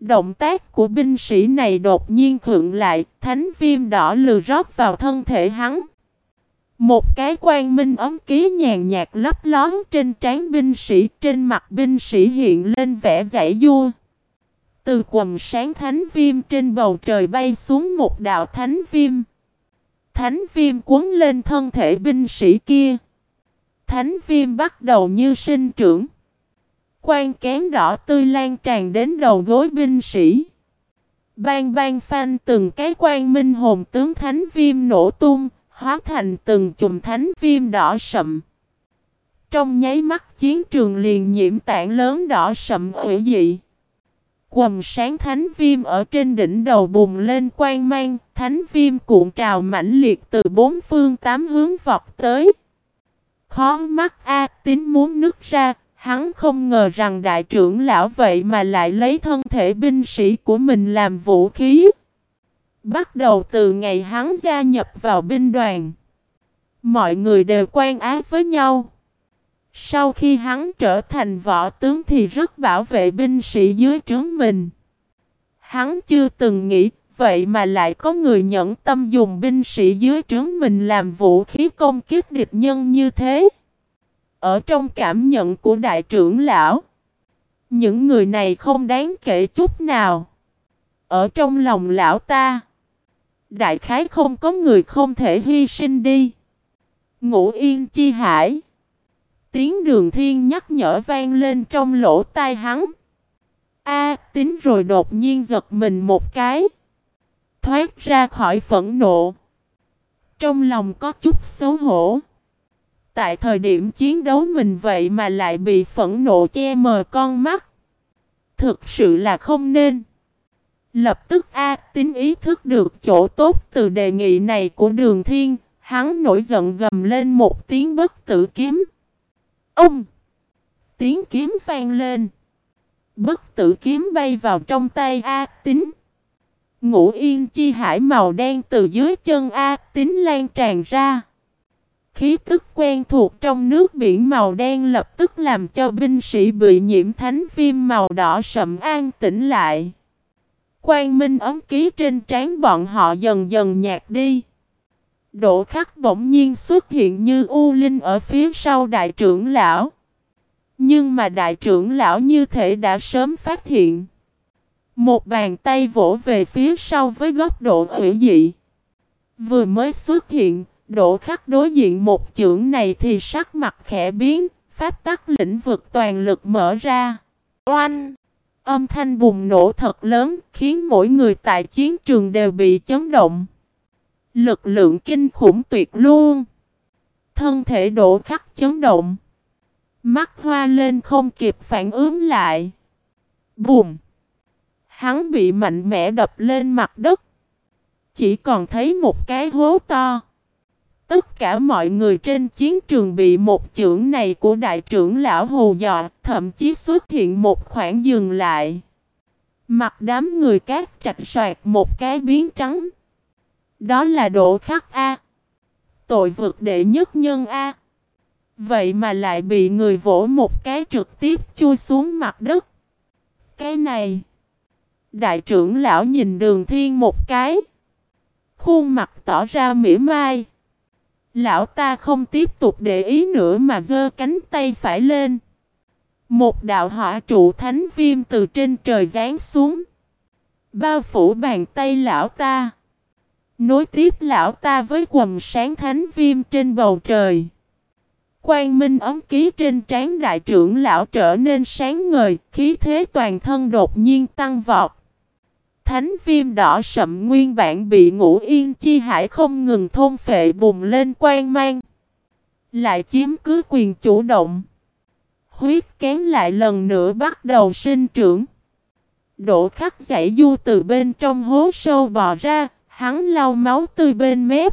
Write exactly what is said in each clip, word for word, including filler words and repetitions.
Động tác của binh sĩ này đột nhiên khựng lại, thánh viêm đỏ lừ rót vào thân thể hắn. Một cái quang minh ấm ký nhàn nhạt lấp ló trên trán binh sĩ, trên mặt binh sĩ hiện lên vẻ giãy giụa. Từ quầng sáng thánh viêm trên bầu trời bay xuống một đạo thánh viêm. Thánh viêm cuốn lên thân thể binh sĩ kia. Thánh viêm bắt đầu như sinh trưởng. Quang kén đỏ tươi lan tràn đến đầu gối binh sĩ. Bang bang phanh, từng cái quang minh hồn tướng thánh viêm nổ tung, hóa thành từng chùm thánh viêm đỏ sậm. Trong nháy mắt chiến trường liền nhiễm tảng lớn đỏ sậm hủy dị. Quầng sáng thánh viêm ở trên đỉnh đầu bùng lên quang mang, thánh viêm cuộn trào mãnh liệt từ bốn phương tám hướng vọt tới. Khó mắt A Tín muốn nứt ra, hắn không ngờ rằng đại trưởng lão vậy mà lại lấy thân thể binh sĩ của mình làm vũ khí. Bắt đầu từ ngày hắn gia nhập vào binh đoàn, mọi người đều quan ái với nhau. Sau khi hắn trở thành võ tướng thì rất bảo vệ binh sĩ dưới trướng mình. Hắn chưa từng nghĩ vậy mà lại có người nhẫn tâm dùng binh sĩ dưới trướng mình làm vũ khí công kích địch nhân như thế. Ở trong cảm nhận của đại trưởng lão, những người này không đáng kể chút nào. Ở trong lòng lão ta, đại khái không có người không thể hy sinh đi. Ngũ Yên Chi Hải. Tiếng Đường Thiên nhắc nhở vang lên trong lỗ tai hắn. A Tín rồi đột nhiên giật mình một cái, thoát ra khỏi phẫn nộ. Trong lòng có chút xấu hổ. Tại thời điểm chiến đấu mình vậy mà lại bị phẫn nộ che mờ con mắt. Thực sự là không nên. Lập tức A Tín ý thức được chỗ tốt từ đề nghị này của Đường Thiên. Hắn nổi giận gầm lên một tiếng bất tử kiếm. Ông! Tiếng kiếm vang lên. Bất tử kiếm bay vào trong tay A Tín. Ngũ Yên Chi Hải màu đen từ dưới chân A Tín lan tràn ra. Khí tức quen thuộc trong nước biển màu đen lập tức làm cho binh sĩ bị nhiễm thánh viêm màu đỏ sậm an tĩnh lại. Quang minh ấm ký trên trán bọn họ dần dần nhạt đi. Đỗ Khắc bỗng nhiên xuất hiện như U Linh ở phía sau đại trưởng lão. Nhưng mà đại trưởng lão như thể đã sớm phát hiện. Một bàn tay vỗ về phía sau với góc độ hủy dị. Vừa mới xuất hiện, Đỗ Khắc đối diện một chưởng này thì sắc mặt khẽ biến, pháp tắc lĩnh vực toàn lực mở ra. Oanh! Âm thanh bùng nổ thật lớn, khiến mỗi người tại chiến trường đều bị chấn động. Lực lượng kinh khủng tuyệt luôn. Thân thể Đỗ Khắc chấn động. Mắt hoa lên không kịp phản ứng lại. Bùm! Hắn bị mạnh mẽ đập lên mặt đất. Chỉ còn thấy một cái hố to. Tất cả mọi người trên chiến trường bị một chưởng này của đại trưởng lão hù dọa, thậm chí xuất hiện một khoảng dừng lại. Mặt đám người cát trạch soạt một cái biến trắng. Đó là Đỗ Khắc A. Tội vực đệ nhất nhân A. Vậy mà lại bị người vỗ một cái trực tiếp chui xuống mặt đất. Cái này. Đại trưởng lão nhìn Đường Thiên một cái. Khuôn mặt tỏ ra mỉa mai. Lão ta không tiếp tục để ý nữa mà giơ cánh tay phải lên. Một đạo hỏa trụ thánh viêm từ trên trời giáng xuống. Bao phủ bàn tay lão ta. Nối tiếp lão ta với quầng sáng thánh viêm trên bầu trời. Quang minh ấm ký trên trán đại trưởng lão trở nên sáng ngời, khí thế toàn thân đột nhiên tăng vọt. Thánh viêm đỏ sậm nguyên bản bị Ngũ Yên Chi Hải không ngừng thôn phệ bùng lên quang mang. Lại chiếm cứ quyền chủ động. Huyết kén lại lần nữa bắt đầu sinh trưởng. Đỗ Khắc giãy du từ bên trong hố sâu bò ra, hắn lau máu tươi bên mép.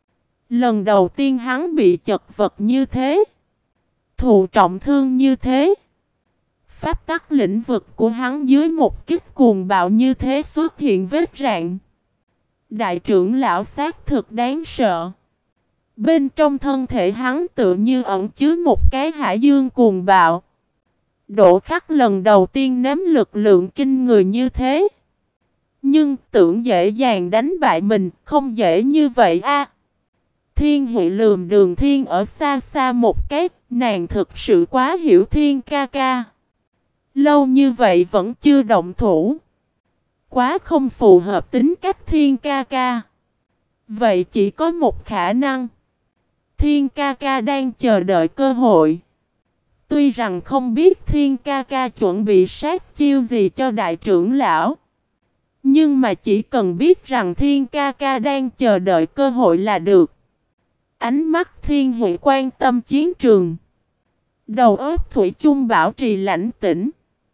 Lần đầu tiên hắn bị chật vật như thế. Thụ trọng thương như thế. Pháp tắc lĩnh vực của hắn dưới một kích cuồng bạo như thế xuất hiện vết rạn. Đại trưởng lão xác thực đáng sợ. Bên trong thân thể hắn tự như ẩn chứa một cái hải dương cuồng bạo. Đỗ Khắc lần đầu tiên nếm lực lượng kinh người như thế. Nhưng tưởng dễ dàng đánh bại mình, không dễ như vậy a. Thiên Huệ lườm Đường Thiên ở xa xa một cái, nàng thực sự quá hiểu Thiên ca ca. Lâu như vậy vẫn chưa động thủ. Quá không phù hợp tính cách Thiên ca ca. Vậy chỉ có một khả năng. Thiên ca ca đang chờ đợi cơ hội. Tuy rằng không biết Thiên ca ca chuẩn bị sát chiêu gì cho đại trưởng lão. Nhưng mà chỉ cần biết rằng Thiên ca ca đang chờ đợi cơ hội là được. Ánh mắt Thiên Huệ quan tâm chiến trường. Đầu óc thủy chung bảo trì lãnh tĩnh.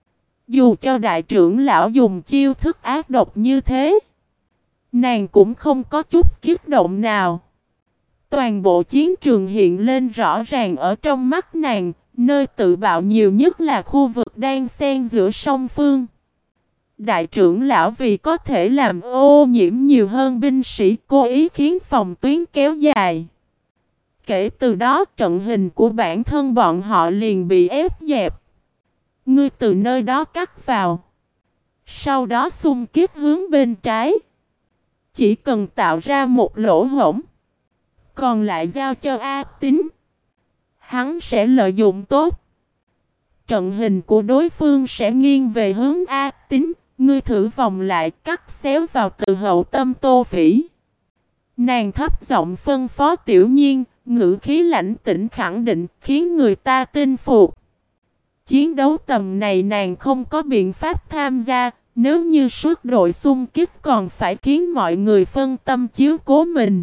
Dù cho đại trưởng lão dùng chiêu thức ác độc như thế, nàng cũng không có chút kiếp động nào. Toàn bộ chiến trường hiện lên rõ ràng ở trong mắt nàng, nơi tự bạo nhiều nhất là khu vực đang xen giữa song phương. Đại trưởng lão vì có thể làm ô nhiễm nhiều hơn binh sĩ, cố ý khiến phòng tuyến kéo dài. Kể từ đó trận hình của bản thân bọn họ liền bị ép dẹp. Ngươi từ nơi đó cắt vào. Sau đó xung kích hướng bên trái. Chỉ cần tạo ra một lỗ hổng. Còn lại giao cho A Tín. Hắn sẽ lợi dụng tốt. Trận hình của đối phương sẽ nghiêng về hướng A Tín. Ngươi thử vòng lại cắt xéo vào từ hậu tâm Tô Phỉ. Nàng thấp giọng phân phó Tiểu Nhiên, ngữ khí lãnh tĩnh khẳng định khiến người ta tin phục. Chiến đấu tầm này nàng không có biện pháp tham gia, nếu như suốt đội xung kích còn phải khiến mọi người phân tâm chiếu cố mình.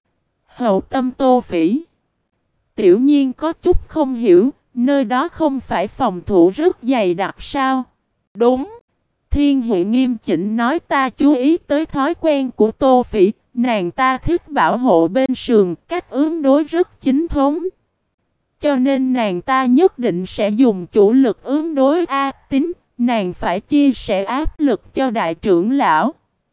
Hậu tâm Tô Phỉ. Tiểu Nhiên có chút không hiểu, nơi đó không phải phòng thủ rất dày đặc sao? Đúng. Thiên Huệ nghiêm chỉnh nói, ta chú ý tới thói quen của Tô Phỉ, nàng ta thích bảo hộ bên sườn, cách ứng đối rất chính thống. Cho nên nàng ta nhất định sẽ dùng chủ lực ứng đối A Tín, nàng phải chia sẻ áp lực cho đại trưởng lão.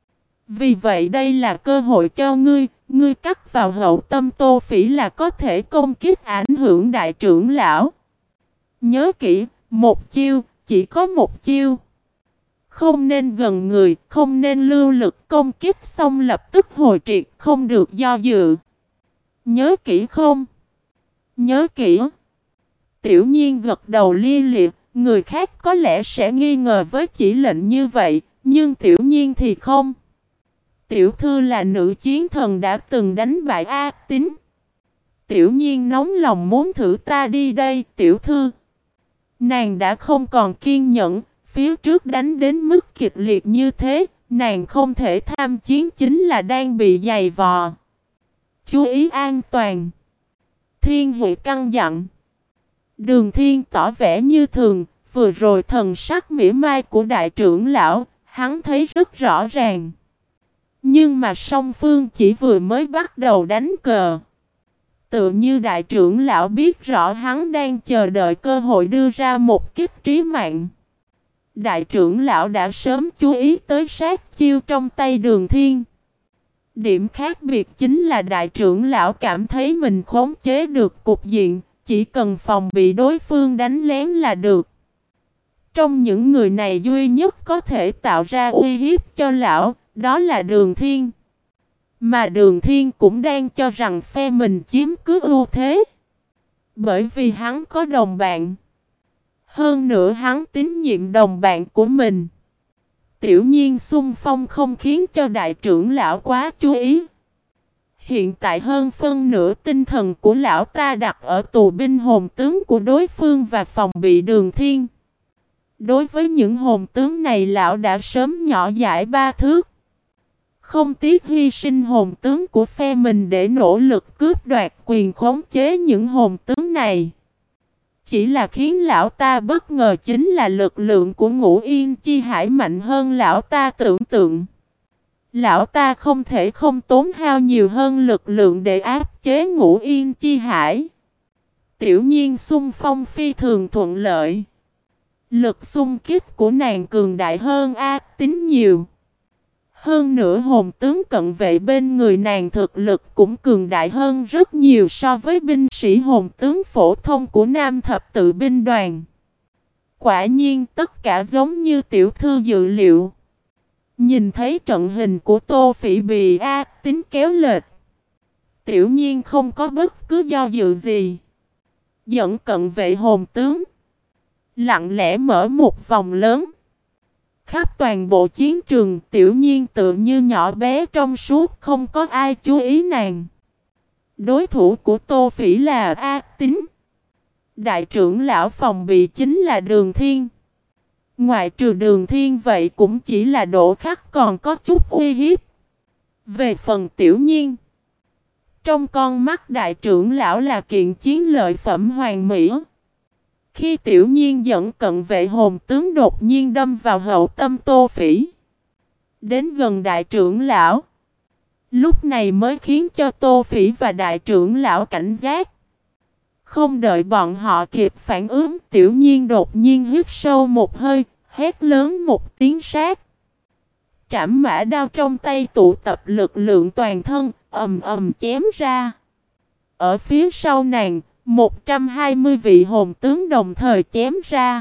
Vì vậy đây là cơ hội cho ngươi, ngươi cắt vào hậu tâm Tô Phỉ là có thể công kích ảnh hưởng đại trưởng lão. Nhớ kỹ, một chiêu, chỉ có một chiêu. Không nên gần người, không nên lưu lực công kích xong lập tức hồi triệt, không được do dự. Nhớ kỹ không? Nhớ kỹ. Tiểu Nhiên gật đầu lia lịa, người khác có lẽ sẽ nghi ngờ với chỉ lệnh như vậy, nhưng Tiểu Nhiên thì không. Tiểu thư là nữ chiến thần đã từng đánh bại A Tín. Tiểu Nhiên nóng lòng muốn thử ta đi đây, tiểu thư. Nàng đã không còn kiên nhẫn, phía trước đánh đến mức kịch liệt như thế, nàng không thể tham chiến chính là đang bị dày vò. Chú ý an toàn. Thiên Huệ căn dặn. Đường Thiên tỏ vẻ như thường, vừa rồi thần sắc mỉa mai của đại trưởng lão, hắn thấy rất rõ ràng. Nhưng mà song phương chỉ vừa mới bắt đầu đánh cờ. Tựa như đại trưởng lão biết rõ hắn đang chờ đợi cơ hội đưa ra một kích trí mạng. Đại trưởng lão đã sớm chú ý tới sát chiêu trong tay Đường Thiên. Điểm khác biệt chính là đại trưởng lão cảm thấy mình khống chế được cục diện, chỉ cần phòng bị đối phương đánh lén là được. Trong những người này duy nhất có thể tạo ra uy hiếp cho lão, đó là Đường Thiên. Mà Đường Thiên cũng đang cho rằng phe mình chiếm cứ ưu thế. Bởi vì hắn có đồng bạn. Hơn nữa hắn tín nhiệm đồng bạn của mình. Tiểu Nhiên xung phong không khiến cho đại trưởng lão quá chú ý. Hiện tại hơn phân nửa tinh thần của lão ta đặt ở tù binh hồn tướng của đối phương và phòng bị Đường Thiên. Đối với những hồn tướng này lão đã sớm nhỏ dãi ba thước. Không tiếc hy sinh hồn tướng của phe mình để nỗ lực cướp đoạt quyền khống chế những hồn tướng này. Chỉ là khiến lão ta bất ngờ chính là lực lượng của Ngũ Yên Chi Hải mạnh hơn lão ta tưởng tượng. Lão ta không thể không tốn hao nhiều hơn lực lượng để áp chế Ngũ Yên Chi Hải. Tiểu Nhiên xung phong phi thường thuận lợi. Lực xung kích của nàng cường đại hơn A Tín nhiều. Hơn nữa hồn tướng cận vệ bên người nàng thực lực cũng cường đại hơn rất nhiều so với binh sĩ hồn tướng phổ thông của Nam Thập Tự binh đoàn. Quả nhiên tất cả giống như tiểu thư dự liệu. Nhìn thấy trận hình của Tô Phỉ bị A Tín kéo lệch, Tiểu Nhiên không có bất cứ do dự gì, dẫn cận vệ hồn tướng, lặng lẽ mở một vòng lớn. Khắp toàn bộ chiến trường, Tiểu Nhiên tự như nhỏ bé trong suốt, không có ai chú ý nàng. Đối thủ của Tô Phỉ là A Tín. Đại trưởng lão phòng bị chính là Đường Thiên. Ngoại trừ Đường Thiên vậy cũng chỉ là Đỗ Khắc còn có chút uy hiếp. Về phần Tiểu Nhiên, trong con mắt đại trưởng lão là kiện chiến lợi phẩm hoàn mỹ. Khi Tiểu Nhiên dẫn cận vệ hồn tướng đột nhiên đâm vào hậu tâm Tô Phỉ, đến gần đại trưởng lão, lúc này mới khiến cho Tô Phỉ và đại trưởng lão cảnh giác. Không đợi bọn họ kịp phản ứng, Tiểu Nhiên đột nhiên hít sâu một hơi, hét lớn một tiếng sát. Trảm mã đao trong tay tụ tập lực lượng toàn thân, ầm ầm chém ra. Ở phía sau nàng, một trăm hai mươi vị hồn tướng đồng thời chém ra.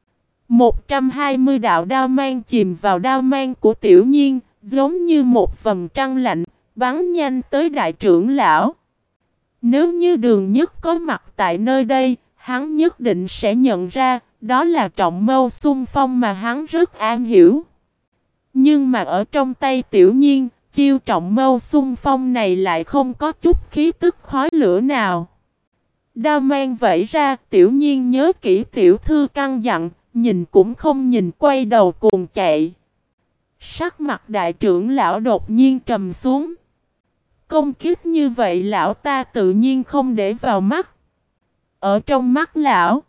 một trăm hai mươi đạo đao mang chìm vào đao mang của Tiểu Nhiên, giống như một vầng trăng lạnh, bắn nhanh tới đại trưởng lão. Nếu như Đường Nhất có mặt tại nơi đây, hắn nhất định sẽ nhận ra, đó là trọng mâu xung phong mà hắn rất am hiểu. Nhưng mà ở trong tay Tiểu Nhiên, chiêu trọng mâu xung phong này lại không có chút khí tức khói lửa nào. Đao mang vẫy ra, Tiểu Nhiên nhớ kỹ tiểu thư căn dặn, nhìn cũng không nhìn, quay đầu cuồng chạy. Sắc mặt đại trưởng lão đột nhiên trầm xuống. Công kích như vậy lão ta tự nhiên không để vào mắt. Ở trong mắt lão,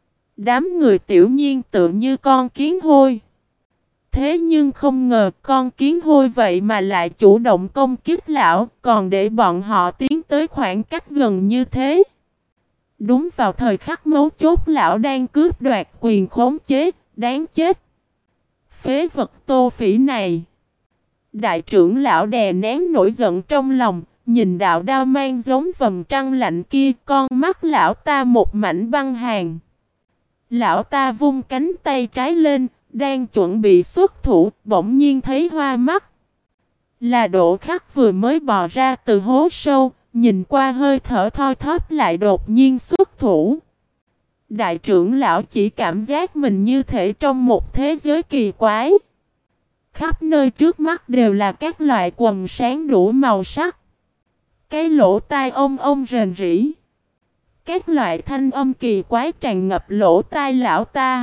đám người Tiểu Nhiên tự như con kiến hôi. Thế nhưng không ngờ con kiến hôi vậy mà lại chủ động công kích lão, còn để bọn họ tiến tới khoảng cách gần như thế. Đúng vào thời khắc mấu chốt lão đang cướp đoạt quyền khống chế, đáng chết. Phế vật Tô Phỉ này. Đại trưởng lão đè nén nổi giận trong lòng, nhìn đạo đao mang giống vầng trăng lạnh kia, con mắt lão ta một mảnh băng hàn. Lão ta vung cánh tay trái lên, đang chuẩn bị xuất thủ, bỗng nhiên thấy hoa mắt. Là Đỗ Khắc vừa mới bò ra từ hố sâu, nhìn qua hơi thở thoi thóp lại đột nhiên xuất thủ. Đại trưởng lão chỉ cảm giác mình như thể trong một thế giới kỳ quái. Khắp nơi trước mắt đều là các loại quần sáng đủ màu sắc. Cái lỗ tai ông ông rền rĩ. Các loại thanh âm kỳ quái tràn ngập lỗ tai lão ta.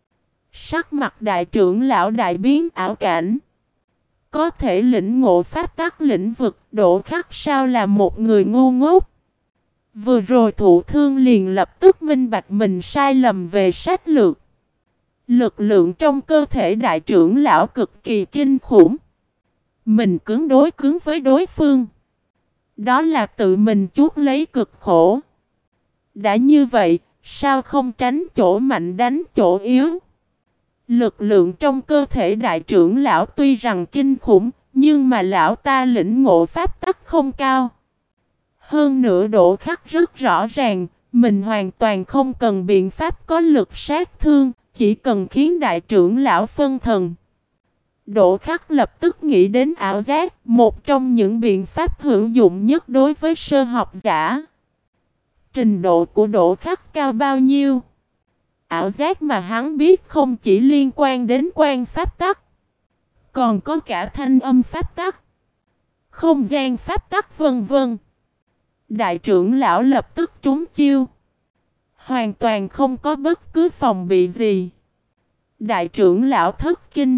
Sắc mặt đại trưởng lão đại biến ảo cảnh. Có thể lĩnh ngộ pháp tắc lĩnh vực, Đỗ Khắc sao là một người ngu ngốc. Vừa rồi thụ thương liền lập tức minh bạch mình sai lầm về sách lược. Lực lượng trong cơ thể đại trưởng lão cực kỳ kinh khủng. Mình cứng đối cứng với đối phương, đó là tự mình chuốc lấy cực khổ. Đã như vậy, sao không tránh chỗ mạnh đánh chỗ yếu? Lực lượng trong cơ thể đại trưởng lão tuy rằng kinh khủng, nhưng mà lão ta lĩnh ngộ pháp tắc không cao. Hơn nữa Đỗ Khắc rất rõ ràng, mình hoàn toàn không cần biện pháp có lực sát thương, chỉ cần khiến đại trưởng lão phân thần. Đỗ Khắc lập tức nghĩ đến ảo giác, một trong những biện pháp hữu dụng nhất đối với sơ học giả. Trình độ của Đỗ Khắc cao bao nhiêu? Ảo giác mà hắn biết không chỉ liên quan đến quan pháp tắc, còn có cả thanh âm pháp tắc, không gian pháp tắc vân vân. Đại trưởng lão lập tức trúng chiêu, hoàn toàn không có bất cứ phòng bị gì. Đại trưởng lão thất kinh,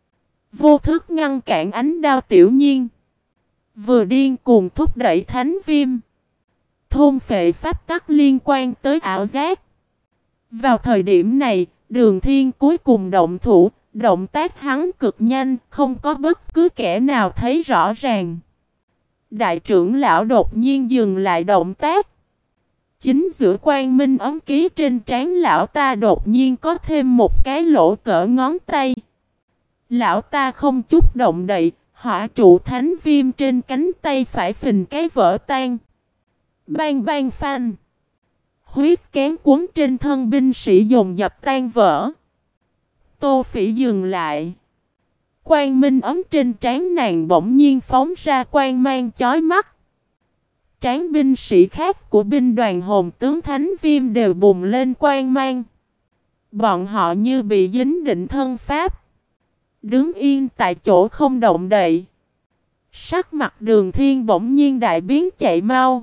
vô thức ngăn cản ánh đao Tiểu Nhiên, vừa điên cuồng thúc đẩy thánh viêm, thôn phệ pháp tắc liên quan tới ảo giác. Vào thời điểm này, Đường Thiên cuối cùng động thủ, động tác hắn cực nhanh, không có bất cứ kẻ nào thấy rõ ràng. Đại trưởng lão đột nhiên dừng lại động tác. Chính giữa quang minh ấm ký trên trán lão ta đột nhiên có thêm một cái lỗ cỡ ngón tay. Lão ta không chút động đậy, hỏa trụ thánh viêm trên cánh tay phải phình cái vỡ tan. Bang bang phanh. Huyết kén cuốn trên thân binh sĩ dồn dập tan vỡ. Tô Phỉ dừng lại. Quang minh ấm trên trán nàng bỗng nhiên phóng ra quang mang chói mắt. Trán binh sĩ khác của binh đoàn hồn tướng Thánh Viêm đều bùng lên quang mang. Bọn họ như bị dính định thân pháp, đứng yên tại chỗ không động đậy. Sắc mặt Đường Thiên bỗng nhiên đại biến, chạy mau.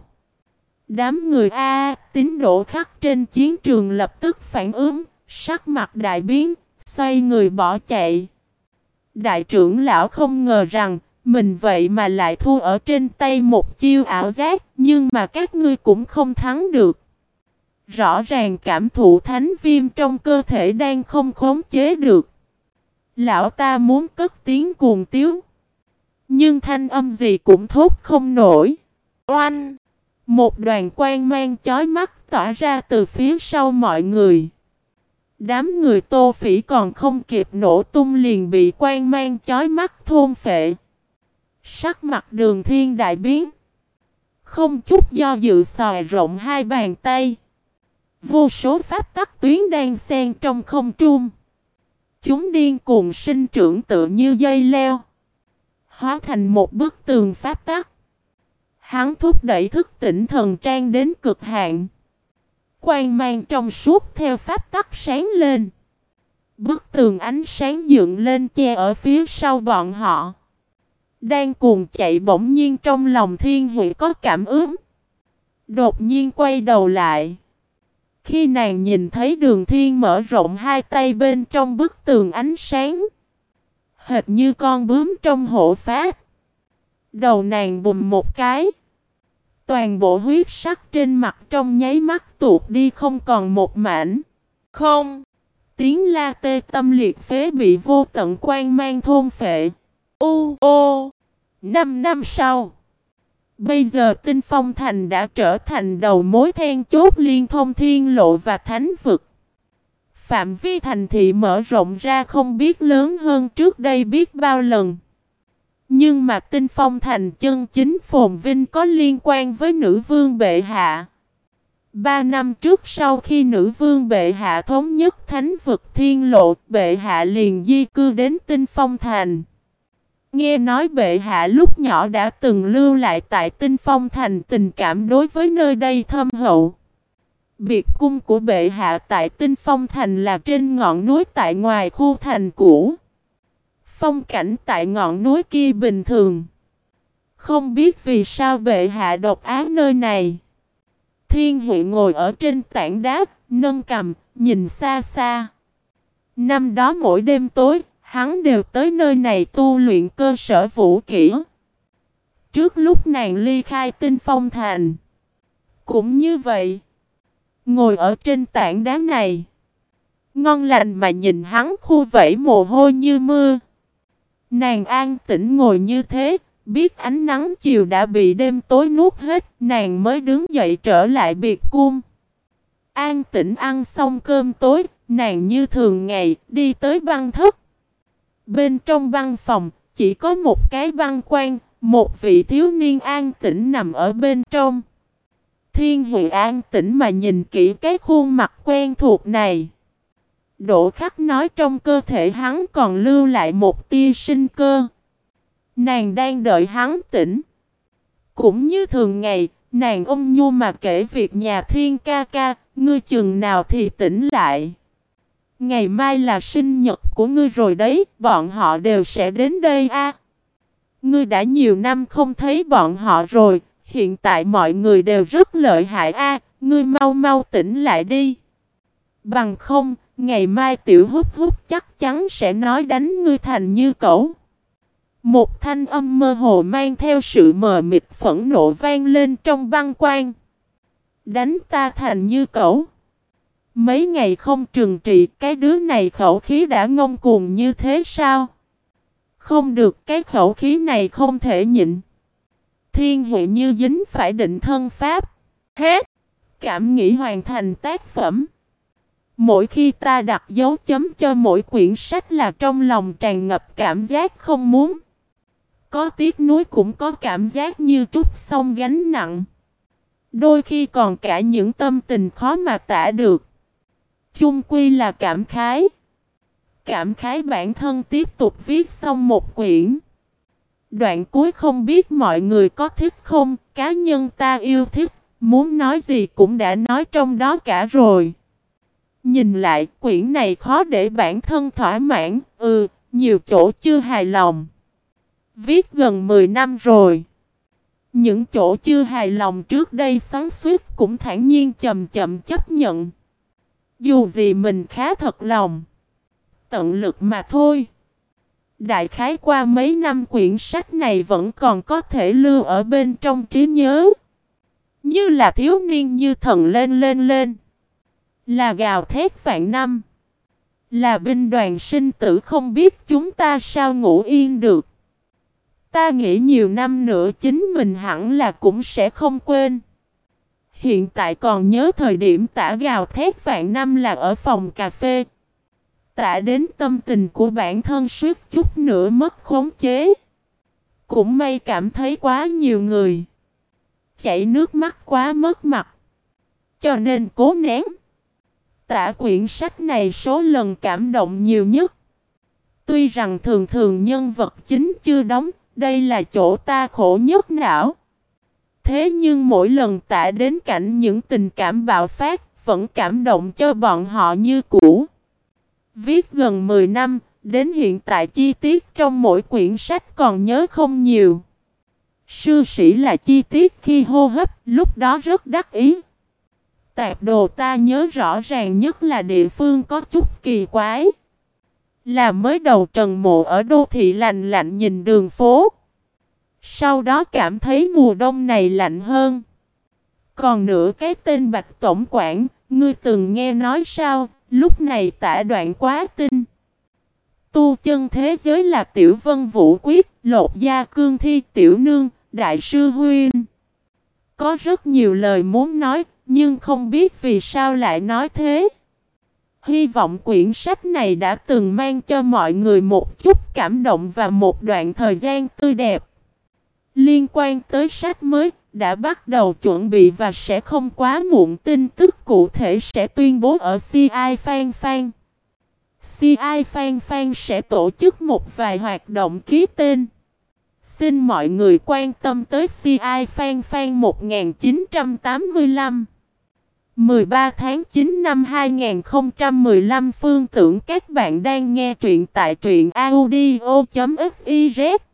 Đám người A tín đổ khắc trên chiến trường lập tức phản ứng, sắc mặt đại biến, xoay người bỏ chạy. Đại trưởng lão không ngờ rằng mình vậy mà lại thua ở trên tay một chiêu ảo giác, nhưng mà các ngươi cũng không thắng được. Rõ ràng cảm thụ thánh viêm trong cơ thể đang không khống chế được. Lão ta muốn cất tiếng cuồng tiếu, nhưng thanh âm gì cũng thốt không nổi. Oanh! Một đoàn quang mang chói mắt tỏa ra từ phía sau mọi người. Đám người Tô Phỉ còn không kịp nổ tung liền bị quang mang chói mắt thôn phệ. Sắc mặt Đường Thiên đại biến, không chút do dự xòe rộng hai bàn tay. Vô số pháp tắc tuyến đang xen trong không trung. Chúng điên cuồng sinh trưởng tựa như dây leo, hóa thành một bức tường pháp tắc. Hắn thúc đẩy thức tỉnh thần trang đến cực hạn. Quang mang trong suốt theo pháp tắc sáng lên. Bức tường ánh sáng dựng lên che ở phía sau bọn họ. Đang cuồng chạy bỗng nhiên trong lòng Thiên Huệ có cảm ứng. Đột nhiên quay đầu lại. Khi nàng nhìn thấy Đường Thiên mở rộng hai tay bên trong bức tường ánh sáng, hệt như con bướm trong hổ phách. Đầu nàng bùm một cái. Toàn bộ huyết sắc trên mặt trong nháy mắt tuột đi không còn một mảnh. Không! Tiếng la tê tâm liệt phế bị vô tận quang mang thôn phệ. U ô! Năm năm sau, bây giờ Tinh Phong Thành đã trở thành đầu mối then chốt liên thông thiên lộ và thánh vực. Phạm vi thành thị mở rộng ra không biết lớn hơn trước đây biết bao lần. Nhưng mà Tinh Phong Thành chân chính phồn vinh có liên quan với nữ vương bệ hạ. Ba năm trước sau khi nữ vương bệ hạ thống nhất thánh vực thiên lộ, bệ hạ liền di cư đến Tinh Phong Thành. Nghe nói bệ hạ lúc nhỏ đã từng lưu lại tại Tinh Phong Thành, tình cảm đối với nơi đây thâm hậu. Biệt cung của bệ hạ tại Tinh Phong Thành là trên ngọn núi tại ngoài khu thành cũ. Phong cảnh tại ngọn núi kia bình thường. Không biết vì sao bệ hạ độc ác nơi này. Thiên Huệ ngồi ở trên tảng đá, nâng cằm, nhìn xa xa. Năm đó mỗi đêm tối, hắn đều tới nơi này tu luyện cơ sở vũ kỹ. Trước lúc nàng ly khai Tinh Phong Thành, cũng như vậy. Ngồi ở trên tảng đá này, ngon lành mà nhìn hắn khu vẫy mồ hôi như mưa. Nàng an tĩnh ngồi như thế, biết ánh nắng chiều đã bị đêm tối nuốt hết, nàng mới đứng dậy trở lại biệt cung. An tĩnh ăn xong cơm tối, nàng như thường ngày đi tới băng thất. Bên trong băng phòng, chỉ có một cái băng quan, một vị thiếu niên an tĩnh nằm ở bên trong. Thiên Huệ an tĩnh mà nhìn kỹ cái khuôn mặt quen thuộc này. Đỗ Khắc nói trong cơ thể hắn còn lưu lại một tia sinh cơ. Nàng đang đợi hắn tỉnh. Cũng như thường ngày, nàng ôm nhu mà kể việc nhà Thiên ca ca, ngươi chừng nào thì tỉnh lại. Ngày mai là sinh nhật của ngươi rồi đấy, bọn họ đều sẽ đến đây a. À, ngươi đã nhiều năm không thấy bọn họ rồi, hiện tại mọi người đều rất lợi hại a, à, ngươi mau mau tỉnh lại đi. Bằng không, ngày mai tiểu hút hút chắc chắn sẽ nói đánh ngươi thành như cẩu. Một thanh âm mơ hồ mang theo sự mờ mịt phẫn nộ vang lên trong băng quan. Đánh ta thành như cẩu. Mấy ngày không trừng trị, cái đứa này khẩu khí đã ngông cuồng như thế sao? Không được, cái khẩu khí này không thể nhịn. Thiên Huệ như dính phải định thân pháp. Hết! Cảm nghĩ hoàn thành tác phẩm. Mỗi khi ta đặt dấu chấm cho mỗi quyển sách là trong lòng tràn ngập cảm giác không muốn. Có tiếc nuối cũng có cảm giác như trút xong gánh nặng. Đôi khi còn cả những tâm tình khó mà tả được. Chung quy là cảm khái. Cảm khái bản thân tiếp tục viết xong một quyển. Đoạn cuối không biết mọi người có thích không, cá nhân ta yêu thích, muốn nói gì cũng đã nói trong đó cả rồi. Nhìn lại quyển này khó để bản thân thỏa mãn, ừ, nhiều chỗ chưa hài lòng. Viết gần mười năm rồi. Những chỗ chưa hài lòng trước đây xoắn xuýt cũng thản nhiên chậm chậm chấp nhận. Dù gì mình khá thật lòng. Tận lực mà thôi. Đại khái qua mấy năm quyển sách này vẫn còn có thể lưu ở bên trong trí nhớ. Như là thiếu niên như thần lên lên lên. Là gào thét vạn năm. Là binh đoàn sinh tử không biết chúng ta sao ngủ yên được. Ta nghĩ nhiều năm nữa chính mình hẳn là cũng sẽ không quên. Hiện tại còn nhớ thời điểm tả gào thét vạn năm là ở phòng cà phê. Tả đến tâm tình của bản thân suýt chút nữa mất khống chế. Cũng may cảm thấy quá nhiều người. Chảy nước mắt quá mất mặt. Cho nên cố nén. Tả quyển sách này số lần cảm động nhiều nhất. Tuy rằng thường thường nhân vật chính chưa đóng. Đây là chỗ ta khổ nhất não. Thế nhưng mỗi lần tả đến cảnh những tình cảm bạo phát vẫn cảm động cho bọn họ như cũ. Viết gần mười năm, đến hiện tại chi tiết trong mỗi quyển sách còn nhớ không nhiều. Sư sĩ là chi tiết khi hô hấp, lúc đó rất đắc ý. Tạp đồ ta nhớ rõ ràng nhất là địa phương có chút kỳ quái. Là mới đầu Trần Mộ ở đô thị lạnh lạnh nhìn đường phố. Sau đó cảm thấy mùa đông này lạnh hơn. Còn nữa cái tên Bạch Tổng quản, ngươi từng nghe nói sao, lúc này tả đoạn quá tin. Tu chân thế giới là Tiểu Vân Vũ Quyết, Lột Gia Cương Thi, Tiểu Nương, Đại sư Huynh. Có rất nhiều lời muốn nói, nhưng không biết vì sao lại nói thế. Hy vọng quyển sách này đã từng mang cho mọi người một chút cảm động và một đoạn thời gian tươi đẹp. Liên quan tới sách mới, đã bắt đầu chuẩn bị và sẽ không quá muộn, tin tức cụ thể sẽ tuyên bố ở xê i Fan Fan. xê i Fan Fan sẽ tổ chức một vài hoạt động ký tên. Xin mọi người quan tâm tới xê i Fan Fan một nghìn chín trăm tám mươi lăm. mười ba tháng chín năm hai nghìn không trăm mười lăm. Phương tưởng các bạn đang nghe truyện tại truyện audio chấm fiz.